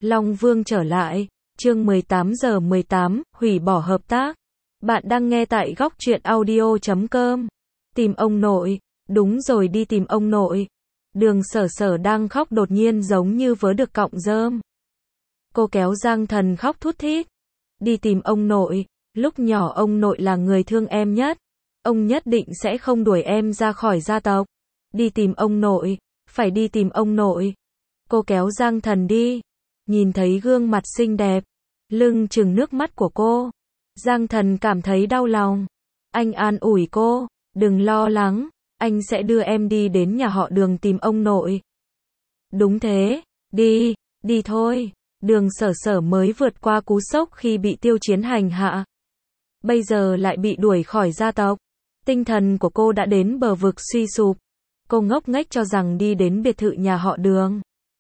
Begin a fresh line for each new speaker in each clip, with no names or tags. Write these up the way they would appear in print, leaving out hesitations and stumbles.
Long Vương trở lại, chương 18:18, hủy bỏ hợp tác. Bạn đang nghe tại góc truyện audio.com. Tìm ông nội, đúng rồi, đi tìm ông nội. Đường Sở Sở đang khóc đột nhiên giống như vớ được cọng rơm. Cô kéo Giang Thần khóc thút thít. Đi tìm ông nội, lúc nhỏ ông nội là người thương em nhất. Ông nhất định sẽ không đuổi em ra khỏi gia tộc. Đi tìm ông nội, phải đi tìm ông nội. Cô kéo Giang Thần đi. Nhìn thấy gương mặt xinh đẹp, lưng chừng nước mắt của cô, Giang Thần cảm thấy đau lòng. Anh an ủi cô, đừng lo lắng, anh sẽ đưa em đi đến nhà họ Đường tìm ông nội. Đúng thế, đi, đi thôi. Đường Sở Sở mới vượt qua cú sốc khi bị Tiêu Chiến hành hạ. Bây giờ lại bị đuổi khỏi gia tộc. Tinh thần của cô đã đến bờ vực suy sụp. Cô ngốc nghếch cho rằng đi đến biệt thự nhà họ Đường,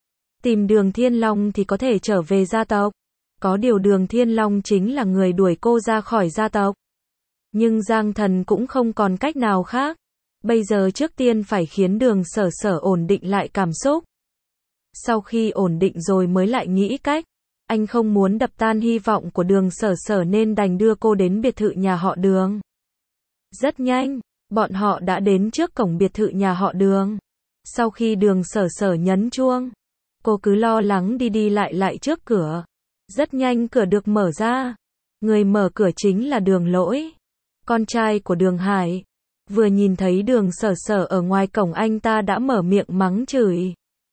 tìm Đường Thiên Long thì có thể trở về gia tộc. Có điều Đường Thiên Long chính là người đuổi cô ra khỏi gia tộc. Nhưng Giang Thần cũng không còn cách nào khác. Bây giờ trước tiên phải khiến Đường Sở Sở ổn định lại cảm xúc. Sau khi ổn định rồi mới lại nghĩ cách. Anh không muốn đập tan hy vọng của Đường Sở Sở nên đành đưa cô đến biệt thự nhà họ Đường. Rất nhanh, bọn họ đã đến trước cổng biệt thự nhà họ Đường. Sau khi Đường Sở Sở nhấn chuông, cô cứ lo lắng đi đi lại lại trước cửa. Rất nhanh cửa được mở ra. Người mở cửa chính là Đường Lỗi, con trai của Đường Hải. Vừa nhìn thấy Đường Sở Sở ở ngoài cổng, anh ta đã mở miệng mắng chửi.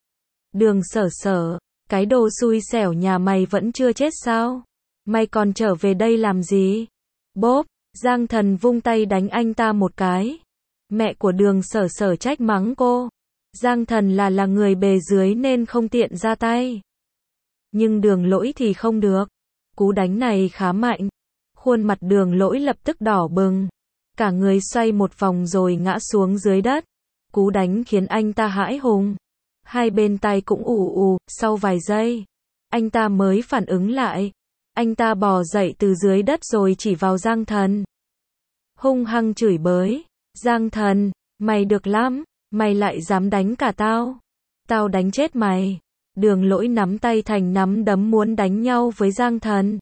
Đường Sở Sở, cái đồ xui xẻo nhà mày vẫn chưa chết sao? Mày còn trở về đây làm gì? Bốp, Giang Thần vung tay đánh anh ta một cái. Mẹ của Đường Sở Sở trách mắng cô. Giang Thần là người bề dưới nên không tiện ra tay. Nhưng Đường Lỗi thì không được. Cú đánh này khá mạnh. Khuôn mặt Đường Lỗi lập tức đỏ bừng. Cả người xoay một vòng rồi ngã xuống dưới đất. Cú đánh khiến anh ta hãi hùng. Hai bên tay cũng ù ù. Sau vài giây, anh ta mới phản ứng lại. Anh ta bò dậy từ dưới đất rồi chỉ vào Giang Thần, hung hăng chửi bới. Giang Thần, mày được lắm. Mày lại dám đánh cả tao. Tao đánh chết mày. Đường Lỗi nắm tay thành nắm đấm muốn đánh nhau với Giang Thần.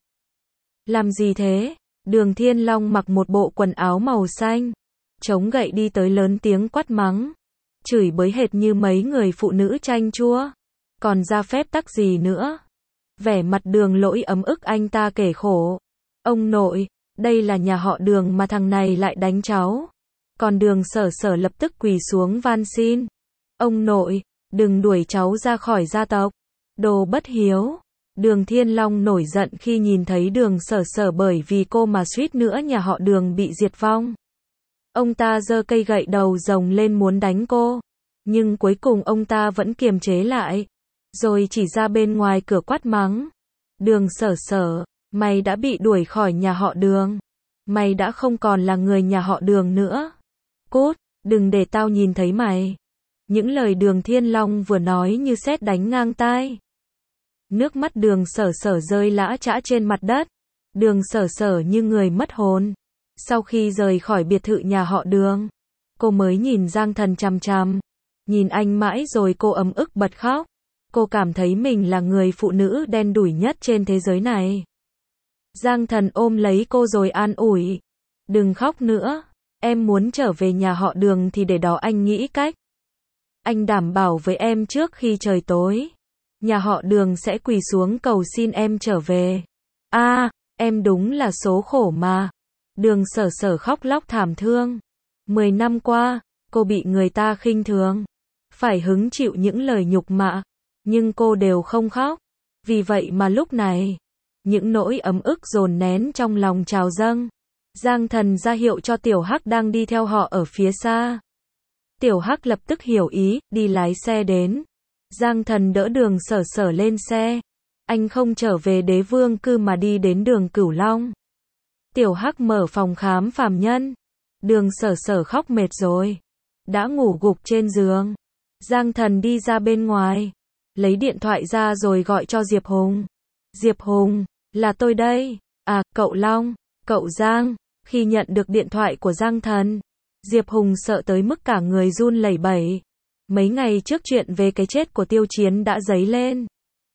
Làm gì thế? Đường Thiên Long mặc một bộ quần áo màu xanh, chống gậy đi tới lớn tiếng quát mắng. Chửi bới hệt như mấy người phụ nữ chanh chua. Còn ra phép tắc gì nữa? Vẻ mặt Đường Lỗi ấm ức, anh ta kể khổ. Ông nội, đây là nhà họ Đường mà thằng này lại đánh cháu. Còn Đường Sở Sở lập tức quỳ xuống van xin. Ông nội, đừng đuổi cháu ra khỏi gia tộc. Đồ bất hiếu. Đường Thiên Long nổi giận khi nhìn thấy Đường Sở Sở bởi vì cô mà suýt nữa nhà họ Đường bị diệt vong. Ông ta giơ cây gậy đầu rồng lên muốn đánh cô. Nhưng cuối cùng ông ta vẫn kiềm chế lại. Rồi chỉ ra bên ngoài cửa quát mắng. Đường Sở Sở, mày đã bị đuổi khỏi nhà họ Đường. Mày đã không còn là người nhà họ Đường nữa. Cút, đừng để tao nhìn thấy mày. Những lời Đường Thiên Long vừa nói như sét đánh ngang tai. Nước mắt Đường Sở Sở rơi lã chã trên mặt đất. Đường Sở Sở như người mất hồn. Sau khi rời khỏi biệt thự nhà họ Đường, cô mới nhìn Giang Thần chằm chằm. Nhìn anh mãi rồi cô ấm ức bật khóc. Cô cảm thấy mình là người phụ nữ đen đủi nhất trên thế giới này. Giang Thần ôm lấy cô rồi an ủi. Đừng khóc nữa. Em muốn trở về nhà họ Đường thì để đó anh nghĩ cách. Anh đảm bảo với em trước khi trời tối, nhà họ Đường sẽ quỳ xuống cầu xin em trở về. Em đúng là số khổ mà. Đường Sở Sở khóc lóc thảm thương. 10 năm qua, cô bị người ta khinh thường, phải hứng chịu những lời nhục mạ, nhưng cô đều không khóc. Vì vậy mà lúc này, những nỗi ấm ức dồn nén trong lòng trào dâng. Giang Thần ra hiệu cho Tiểu Hắc đang đi theo họ ở phía xa. Tiểu Hắc lập tức hiểu ý, đi lái xe đến. Giang Thần đỡ Đường Sở Sở lên xe. Anh không trở về Đế Vương Cư mà đi đến đường Cửu Long. Tiểu Hắc mở phòng khám phàm nhân. Đường Sở Sở khóc mệt rồi, đã ngủ gục trên giường. Giang Thần đi ra bên ngoài, lấy điện thoại ra rồi gọi cho Diệp Hùng. Diệp Hùng, là tôi đây. Cậu Long, cậu Giang. Khi nhận được điện thoại của Giang Thần, Diệp Hùng sợ tới mức cả người run lẩy bẩy. Mấy ngày trước chuyện về cái chết của Tiêu Chiến đã dấy lên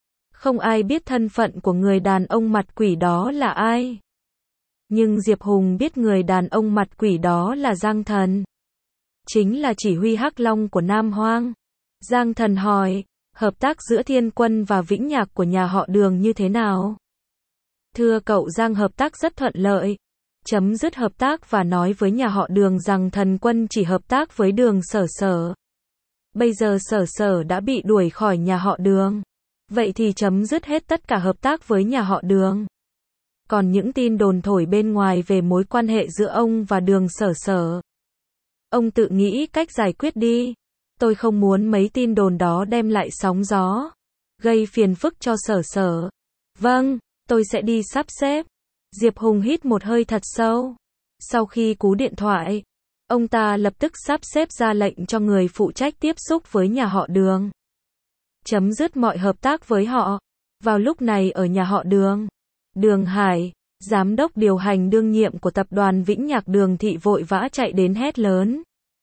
Không ai biết thân phận của người đàn ông mặt quỷ đó là ai. Nhưng Diệp Hùng biết người đàn ông mặt quỷ đó là Giang Thần. Chính là chỉ huy Hắc Long của Nam Hoang. Giang Thần hỏi, hợp tác giữa Thiên Quân và Vĩnh Nhạc của nhà họ Đường như thế nào? Thưa cậu Giang, hợp tác rất thuận lợi. Chấm dứt hợp tác và nói với nhà họ Đường rằng Thần Quân chỉ hợp tác với Đường Sở Sở. Bây giờ Sở Sở đã bị đuổi khỏi nhà họ Đường. Vậy thì chấm dứt hết tất cả hợp tác với nhà họ Đường. Còn những tin đồn thổi bên ngoài về mối quan hệ giữa ông và Đường Sở Sở, ông tự nghĩ cách giải quyết đi. Tôi không muốn mấy tin đồn đó đem lại sóng gió, gây phiền phức cho Sở Sở. Vâng, tôi sẽ đi sắp xếp. Diệp Hùng hít một hơi thật sâu. Sau khi cú điện thoại, ông ta lập tức sắp xếp ra lệnh cho người phụ trách tiếp xúc với nhà họ Đường. Chấm dứt mọi hợp tác với họ. Vào lúc này ở nhà họ Đường, Đường Hải, giám đốc điều hành đương nhiệm của tập đoàn Vĩnh Nhạc Đường Thị vội vã chạy đến hét lớn.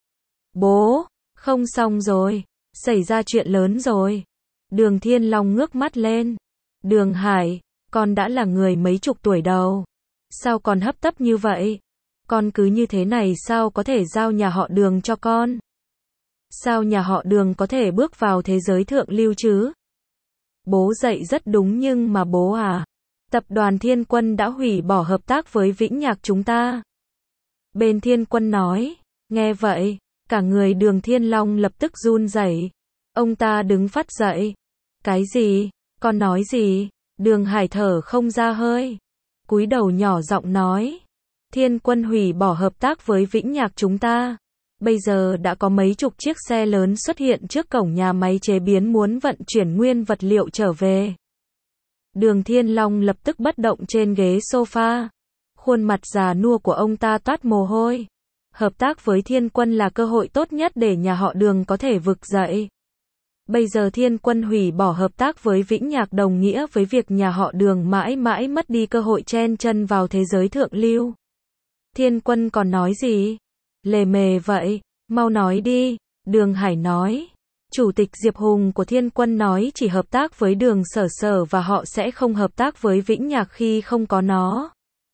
Bố, không xong rồi, xảy ra chuyện lớn rồi. Đường Thiên Long ngước mắt lên. Đường Hải, con đã là người mấy chục tuổi đầu. Sao con hấp tấp như vậy? Con cứ như thế này sao có thể giao nhà họ Đường cho con? Sao nhà họ Đường có thể bước vào thế giới thượng lưu chứ? Bố dạy rất đúng nhưng mà bố à, tập đoàn Thiên Quân đã hủy bỏ hợp tác với Vĩnh Nhạc chúng ta. Bên Thiên Quân nói, nghe vậy, cả người Đường Thiên Long lập tức run rẩy. Ông ta đứng phắt dậy. Cái gì? Con nói gì? Đường Hải thở không ra hơi. Cúi đầu nhỏ giọng nói. Thiên Quân hủy bỏ hợp tác với Vĩnh Nhạc chúng ta. Bây giờ đã có mấy chục chiếc xe lớn xuất hiện trước cổng nhà máy chế biến muốn vận chuyển nguyên vật liệu trở về. Đường Thiên Long lập tức bất động trên ghế sofa. Khuôn mặt già nua của ông ta toát mồ hôi. Hợp tác với Thiên Quân là cơ hội tốt nhất để nhà họ Đường có thể vực dậy. Bây giờ Thiên Quân hủy bỏ hợp tác với Vĩnh Nhạc đồng nghĩa với việc nhà họ Đường mãi mãi mất đi cơ hội chen chân vào thế giới thượng lưu. Thiên Quân còn nói gì? Lề mề vậy, mau nói đi. Đường Hải nói. Chủ tịch Diệp Hùng của Thiên Quân nói chỉ hợp tác với Đường Sở Sở và họ sẽ không hợp tác với Vĩnh Nhạc khi không có nó.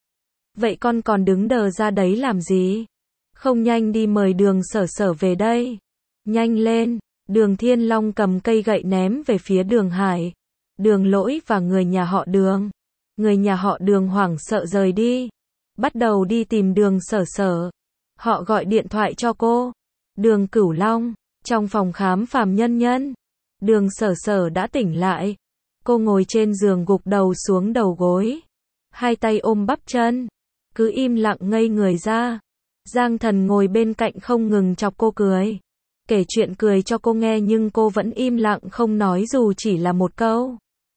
Vậy con còn đứng đờ ra đấy làm gì? Không nhanh đi mời Đường Sở Sở về đây. Nhanh lên. Đường Thiên Long cầm cây gậy ném về phía Đường Hải, Đường Lỗi và người nhà họ Đường. Người nhà họ Đường hoảng sợ rời đi. Bắt đầu đi tìm Đường Sở Sở. Họ gọi điện thoại cho cô. Đường Cửu Long, trong phòng khám Phạm Nhân Nhân. Đường Sở Sở đã tỉnh lại. Cô ngồi trên giường gục đầu xuống đầu gối. Hai tay ôm bắp chân. Cứ im lặng ngây người ra. Giang Thần ngồi bên cạnh không ngừng chọc cô cười. Kể chuyện cười cho cô nghe nhưng cô vẫn im lặng không nói dù chỉ là một câu.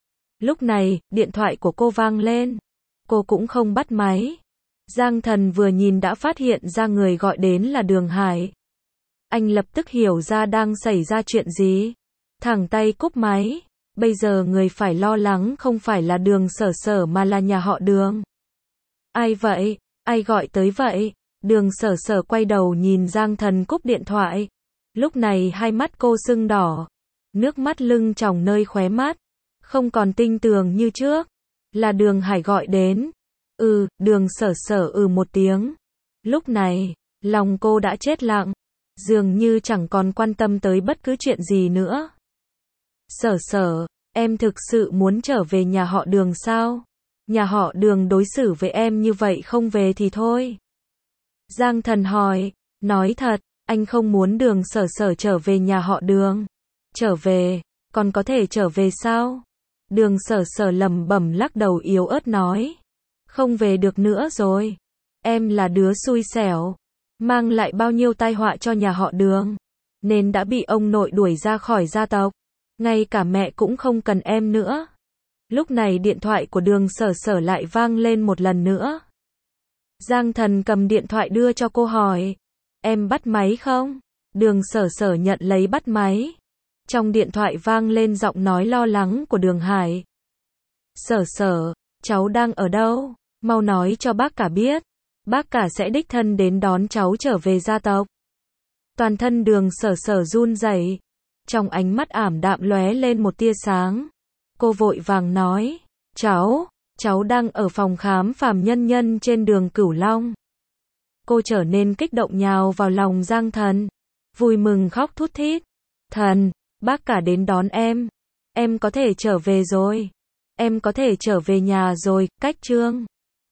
Lúc này, điện thoại của cô vang lên. Cô cũng không bắt máy. Giang Thần vừa nhìn đã phát hiện ra người gọi đến là Đường Hải. Anh lập tức hiểu ra đang xảy ra chuyện gì. Thẳng tay cúp máy. Bây giờ người phải lo lắng không phải là Đường Sở Sở mà là nhà họ Đường. Ai vậy? Ai gọi tới vậy? Đường Sở Sở quay đầu nhìn Giang Thần cúp điện thoại. Lúc này hai mắt cô sưng đỏ. Nước mắt lưng tròng nơi khóe mắt. Không còn tinh tường như trước. Là Đường Hải gọi đến. Đường Sở Sở một tiếng. Lúc này, lòng cô đã chết lặng. Dường như chẳng còn quan tâm tới bất cứ chuyện gì nữa. Sở Sở, em thực sự muốn trở về nhà họ Đường sao? Nhà họ Đường đối xử với em như vậy không về thì thôi. Giang Thần hỏi, nói thật, anh không muốn Đường Sở Sở trở về nhà họ Đường. Trở về, còn có thể trở về sao? Đường Sở Sở lẩm bẩm lắc đầu yếu ớt nói. Không về được nữa rồi. Em là đứa xui xẻo. Mang lại bao nhiêu tai họa cho nhà họ Đường. Nên đã bị ông nội đuổi ra khỏi gia tộc. Ngay cả mẹ cũng không cần em nữa. Lúc này điện thoại của Đường Sở Sở lại vang lên một lần nữa. Giang Thần cầm điện thoại đưa cho cô hỏi. Em bắt máy không? Đường Sở Sở nhận lấy bắt máy. Trong điện thoại vang lên giọng nói lo lắng của Đường Hải. Sở Sở, cháu đang ở đâu? Mau nói cho bác cả biết. Bác cả sẽ đích thân đến đón cháu trở về gia tộc. Toàn thân Đường Sở Sở run rẩy. Trong ánh mắt ảm đạm lóe lên một tia sáng. Cô vội vàng nói, cháu đang ở phòng khám Phạm Nhân Nhân trên đường Cửu Long. Cô trở nên kích động nhào vào lòng Giang Thần, vui mừng khóc thút thít. Thần, bác cả đến đón em có thể trở về rồi. Em có thể trở về nhà rồi, Cách Trương.